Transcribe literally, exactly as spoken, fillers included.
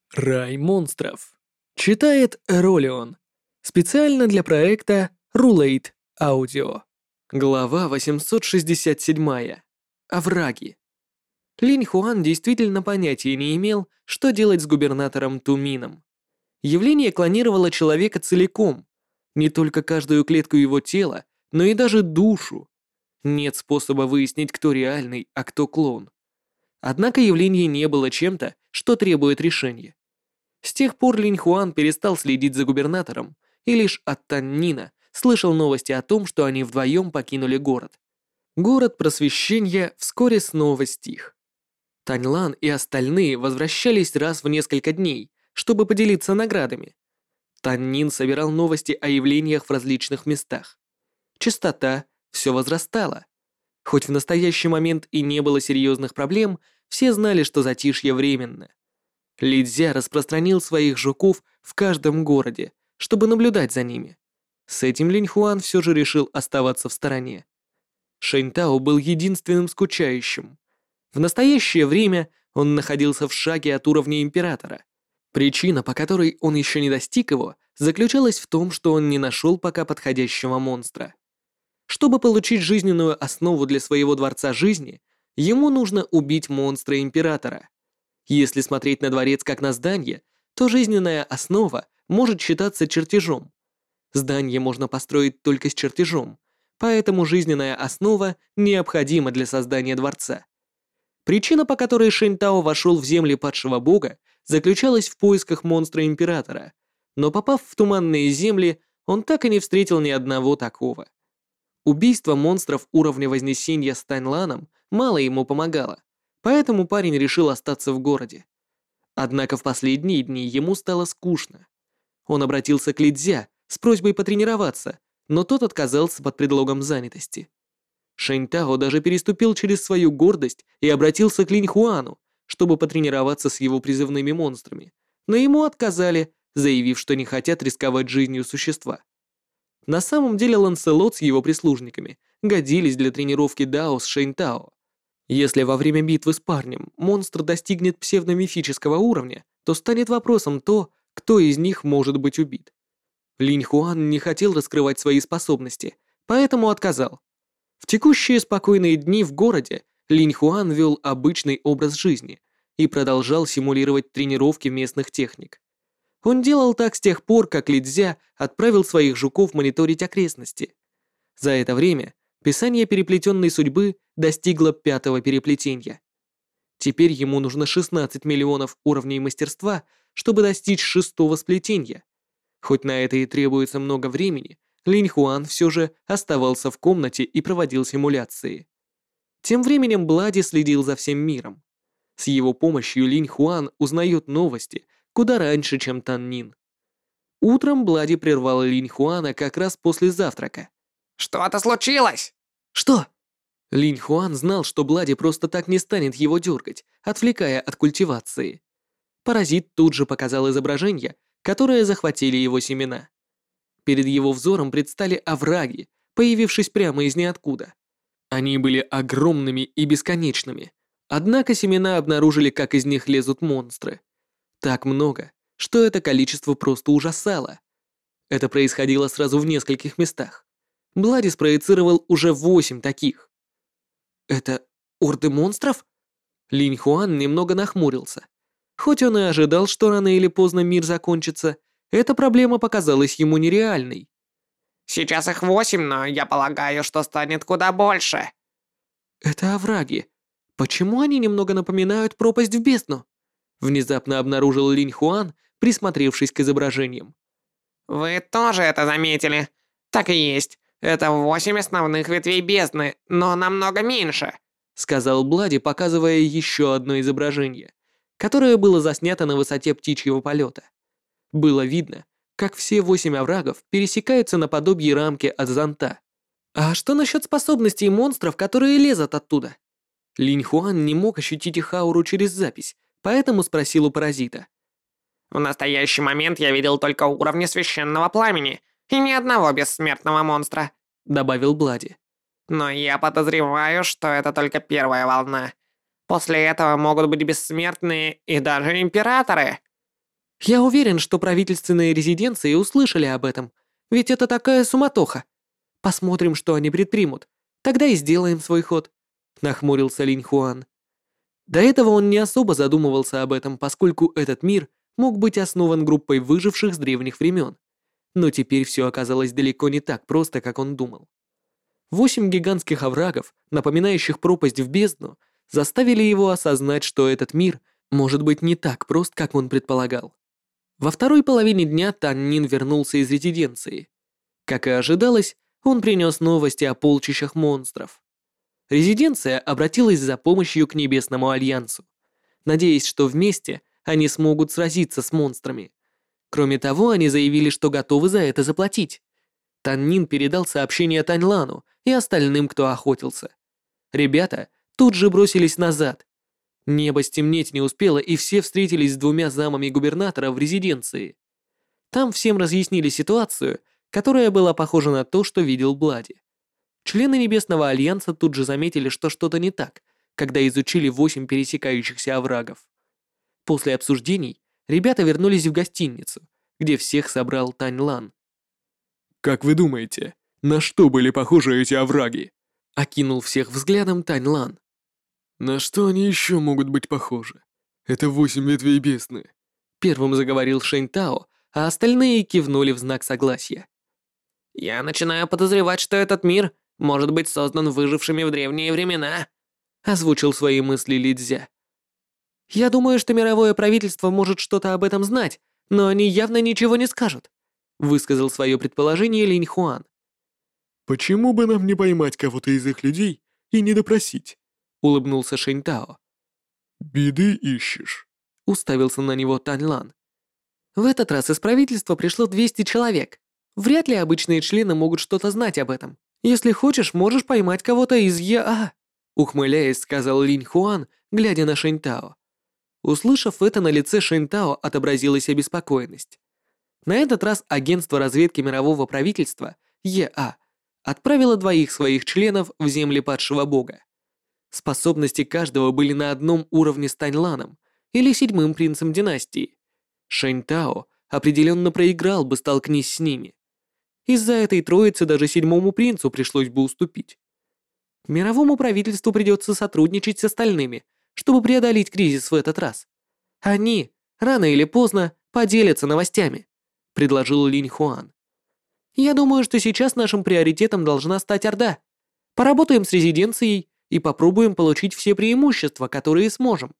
Рай монстров. Читает Ролион. Специально для проекта Rulate Audio. Глава восемьсот шестьдесят семь. Овраги. Линь Хуан действительно понятия не имел, что делать с губернатором Тумином. Явление клонировало человека целиком, не только каждую клетку его тела, но и даже душу. Нет способа выяснить, кто реальный, а кто клон. Однако явление не было чем-то, что требует решения. С тех пор Линь Хуан перестал следить за губернатором и лишь от Таннина слышал новости о том, что они вдвоем покинули город. Город просвещения вскоре снова стих. Таньлан и остальные возвращались раз в несколько дней, чтобы поделиться наградами. Таннин собирал новости о явлениях в различных местах. Частота все возрастала. Хоть в настоящий момент и не было серьезных проблем, все знали, что затишье временно. Лидзя распространил своих жуков в каждом городе, чтобы наблюдать за ними. С этим Линь Хуан все же решил оставаться в стороне. Шэньтао был единственным скучающим. В настоящее время он находился в шаге от уровня императора. Причина, по которой он еще не достиг его, заключалась в том, что он не нашел пока подходящего монстра. Чтобы получить жизненную основу для своего дворца жизни, ему нужно убить монстра императора. Если смотреть на дворец как на здание, то жизненная основа может считаться чертежом. Здание можно построить только с чертежом, поэтому жизненная основа необходима для создания дворца. Причина, по которой Шэньтао вошел в земли падшего бога, заключалась в поисках монстра императора, но попав в туманные земли, он так и не встретил ни одного такого. Убийство монстров уровня Вознесения с Таньланом мало ему помогало, поэтому парень решил остаться в городе. Однако в последние дни ему стало скучно. Он обратился к Лидзя с просьбой потренироваться, но тот отказался под предлогом занятости. Шэньтао даже переступил через свою гордость и обратился к Линь Хуану, чтобы потренироваться с его призывными монстрами, но ему отказали, заявив, что не хотят рисковать жизнью существа. На самом деле Ланселот с его прислужниками годились для тренировки Дао с Шэньтао. Если во время битвы с парнем монстр достигнет псевдомифического уровня, то станет вопросом то, кто из них может быть убит. Линь Хуан не хотел раскрывать свои способности, поэтому отказал. В текущие спокойные дни в городе Линь Хуан вел обычный образ жизни и продолжал симулировать тренировки местных техник. Он делал так с тех пор, как Лидзя отправил своих жуков мониторить окрестности. За это время писание переплетенной судьбы достигло пятого переплетения. Теперь ему нужно шестнадцать миллионов уровней мастерства, чтобы достичь шестого сплетения. Хоть на это и требуется много времени, Линь Хуан все же оставался в комнате и проводил симуляции. Тем временем Блади следил за всем миром. С его помощью Линь Хуан узнает новости куда раньше, чем Таннин. Утром Блади прервал Линь Хуана как раз после завтрака. «Что-то случилось?» «Что?» Линь Хуан знал, что Блади просто так не станет его дергать, отвлекая от культивации. Паразит тут же показал изображение, которое захватили его семена. Перед его взором предстали овраги, появившись прямо из ниоткуда. Они были огромными и бесконечными, однако семена обнаружили, как из них лезут монстры. Так много, что это количество просто ужасало. Это происходило сразу в нескольких местах. Блади спроецировал уже восемь таких. «Это орды монстров?» Линь Хуан немного нахмурился. Хоть он и ожидал, что рано или поздно мир закончится, эта проблема показалась ему нереальной. «Сейчас их восемь, но я полагаю, что станет куда больше». «Это овраги. Почему они немного напоминают пропасть в бездну?» Внезапно обнаружил Линь Хуан, присмотревшись к изображениям. «Вы тоже это заметили? Так и есть. Это восемь основных ветвей бездны, но намного меньше», сказал Блади, показывая еще одно изображение, которое было заснято на высоте птичьего полета. Было видно, как все восемь оврагов пересекаются наподобие рамки от зонта. А что насчет способностей монстров, которые лезут оттуда? Линь Хуан не мог ощутить их ауру через запись, поэтому спросил у паразита. «В настоящий момент я видел только уровни священного пламени и ни одного бессмертного монстра», добавил Блади. «Но я подозреваю, что это только первая волна. После этого могут быть бессмертные и даже императоры». Я уверен, что правительственные резиденции услышали об этом, ведь это такая суматоха. Посмотрим, что они предпримут. Тогда и сделаем свой ход», — нахмурился Линь Хуан. До этого он не особо задумывался об этом, поскольку этот мир мог быть основан группой выживших с древних времен. Но теперь все оказалось далеко не так просто, как он думал. Восемь гигантских оврагов, напоминающих пропасть в бездну, заставили его осознать, что этот мир может быть не так прост, как он предполагал. Во второй половине дня Тан Нин вернулся из резиденции. Как и ожидалось, он принес новости о полчищах монстров. Резиденция обратилась за помощью к Небесному Альянсу, надеясь, что вместе они смогут сразиться с монстрами. Кроме того, они заявили, что готовы за это заплатить. Тан Нин передал сообщение Тань Лану и остальным, кто охотился. Ребята тут же бросились назад. Небо стемнеть не успело, и все встретились с двумя замами губернатора в резиденции. Там всем разъяснили ситуацию, которая была похожа на то, что видел Блади. Члены Небесного Альянса тут же заметили, что что-то не так, когда изучили восемь пересекающихся оврагов. После обсуждений ребята вернулись в гостиницу, где всех собрал Тань Лан. «Как вы думаете, на что были похожи эти овраги?» — окинул всех взглядом Тань Лан. «На что они еще могут быть похожи? Это восемь ветвей бездны». Первым заговорил Шэнь Тао, а остальные кивнули в знак согласия. «Я начинаю подозревать, что этот мир может быть создан выжившими в древние времена», — озвучил свои мысли Ли Цзя. «Я думаю, что мировое правительство может что-то об этом знать, но они явно ничего не скажут», — высказал свое предположение Линь Хуан. «Почему бы нам не поймать кого-то из их людей и не допросить?» — улыбнулся Шэнь Тао. «Беды ищешь», — уставился на него Тань Лан. «В этот раз из правительства пришло двести человек. Вряд ли обычные члены могут что-то знать об этом. Если хочешь, можешь поймать кого-то из ЕА», — ухмыляясь, сказал Линь Хуан, глядя на Шэнь Тао. Услышав это, на лице Шэнь Тао отобразилась обеспокоенность. На этот раз агентство разведки мирового правительства, ЕА, отправило двоих своих членов в земли падшего бога. Способности каждого были на одном уровне с Тань Ланом или седьмым принцем династии. Шэнь Тао определенно проиграл бы, столкнись с ними. Из-за этой троицы даже седьмому принцу пришлось бы уступить. Мировому правительству придется сотрудничать с остальными, чтобы преодолеть кризис в этот раз. Они, рано или поздно, поделятся новостями, предложил Линь Хуан. Я думаю, что сейчас нашим приоритетом должна стать Орда. Поработаем с резиденцией и попробуем получить все преимущества, которые сможем.